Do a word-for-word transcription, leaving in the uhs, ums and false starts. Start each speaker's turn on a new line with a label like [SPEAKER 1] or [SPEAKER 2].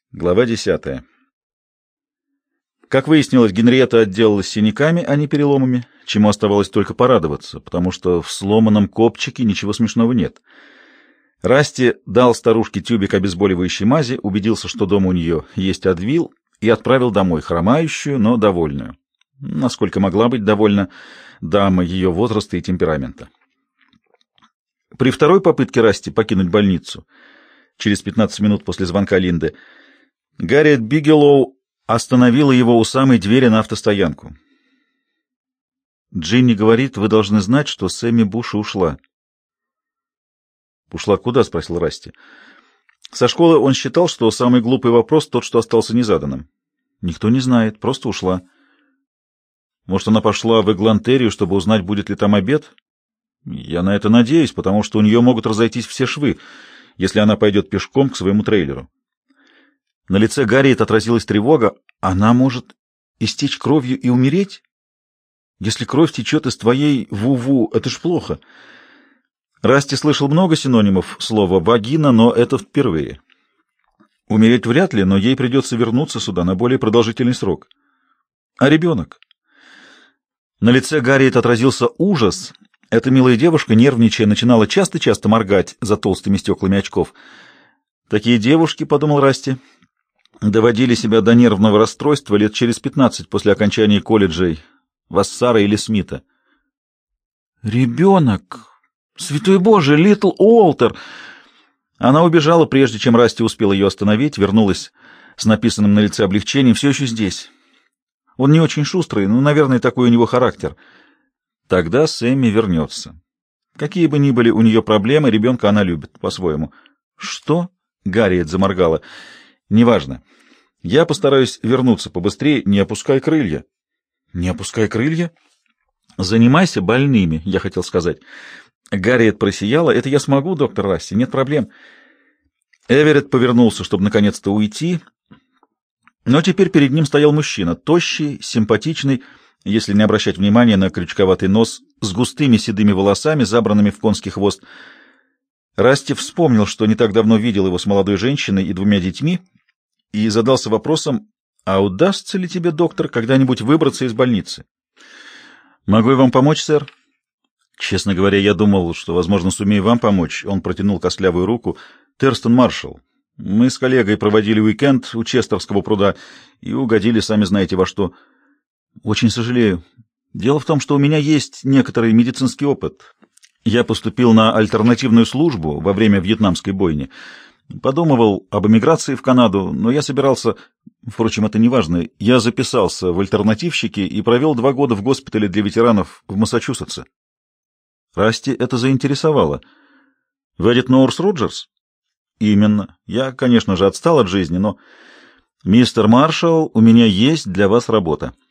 [SPEAKER 1] Глава десятая. Как выяснилось, Генриетта отделалась синяками, а не переломами, чему оставалось только порадоваться, потому что в сломанном копчике ничего смешного нет. Расти дал старушке тюбик обезболивающей мази, убедился, что дома у нее есть Адвил, и отправил домой хромающую, но довольную. Насколько могла быть довольна дама ее возраста и темперамента. При второй попытке Расти покинуть больницу, через пятнадцать минут после звонка Линды, Гарриет Бигелоу остановила его у самой двери на автостоянку. «Джинни говорит, вы должны знать, что Сэмми Буша ушла». «Ушла куда?» — спросил Расти. Со школы он считал, что самый глупый вопрос тот, что остался незаданным. «Никто не знает, просто ушла». «Может, она пошла в Эглантерию, чтобы узнать, будет ли там обед?» «Я на это надеюсь, потому что у нее могут разойтись все швы, если она пойдет пешком к своему трейлеру». На лице Гарриет отразилась тревога. Она может истечь кровью и умереть? Если кровь течет из твоей ву-ву, это ж плохо. Расти слышал много синонимов слова «вагина», но это впервые. Умереть вряд ли, но ей придется вернуться сюда на более продолжительный срок. А ребенок? На лице Гарриет отразился ужас. Эта милая девушка, нервничая, начинала часто-часто моргать за толстыми стеклами очков. Такие девушки, — подумал Расти, — доводили себя до нервного расстройства лет через пятнадцать после окончания колледжей Вассара или Смита. «Ребенок! Святой Боже, Литл Уолтер!» Она убежала, прежде чем Расти успел ее остановить, вернулась с написанным на лице облегчением. «Все еще здесь. Он не очень шустрый, но, наверное, такой у него характер. Тогда Сэмми вернется. Какие бы ни были у нее проблемы, ребенка она любит по-своему». «Что?» — Гарриет заморгала. «Неважно. Я постараюсь вернуться побыстрее, не опускай крылья». «Не опускай крылья?» «Занимайся больными», — я хотел сказать. Гарриет просияла. «Это я смогу, доктор Расти, нет проблем». Эверетт повернулся, чтобы наконец-то уйти, но теперь перед ним стоял мужчина, тощий, симпатичный, если не обращать внимания на крючковатый нос, с густыми седыми волосами, забранными в конский хвост. Расти вспомнил, что не так давно видел его с молодой женщиной и двумя детьми, и задался вопросом, а удастся ли тебе, доктор, когда-нибудь выбраться из больницы? «Могу я вам помочь, сэр?» «Честно говоря, я думал, что, возможно, сумею вам помочь». Он протянул костлявую руку. «Терстон Маршалл. Мы с коллегой проводили уикенд у Честерского пруда и угодили, сами знаете во что. Очень сожалею. Дело в том, что у меня есть некоторый медицинский опыт. Я поступил на альтернативную службу во время вьетнамской бойни. Подумывал об эмиграции в Канаду, но я собирался... Впрочем, это не важно. Я записался в альтернативщики и провел два года в госпитале для ветеранов в Массачусетсе». Расти это заинтересовало. «Ведет Ноурс Роджерс?» «Именно. Я, конечно же, отстал от жизни, но... Мистер Маршалл, у меня есть для вас работа».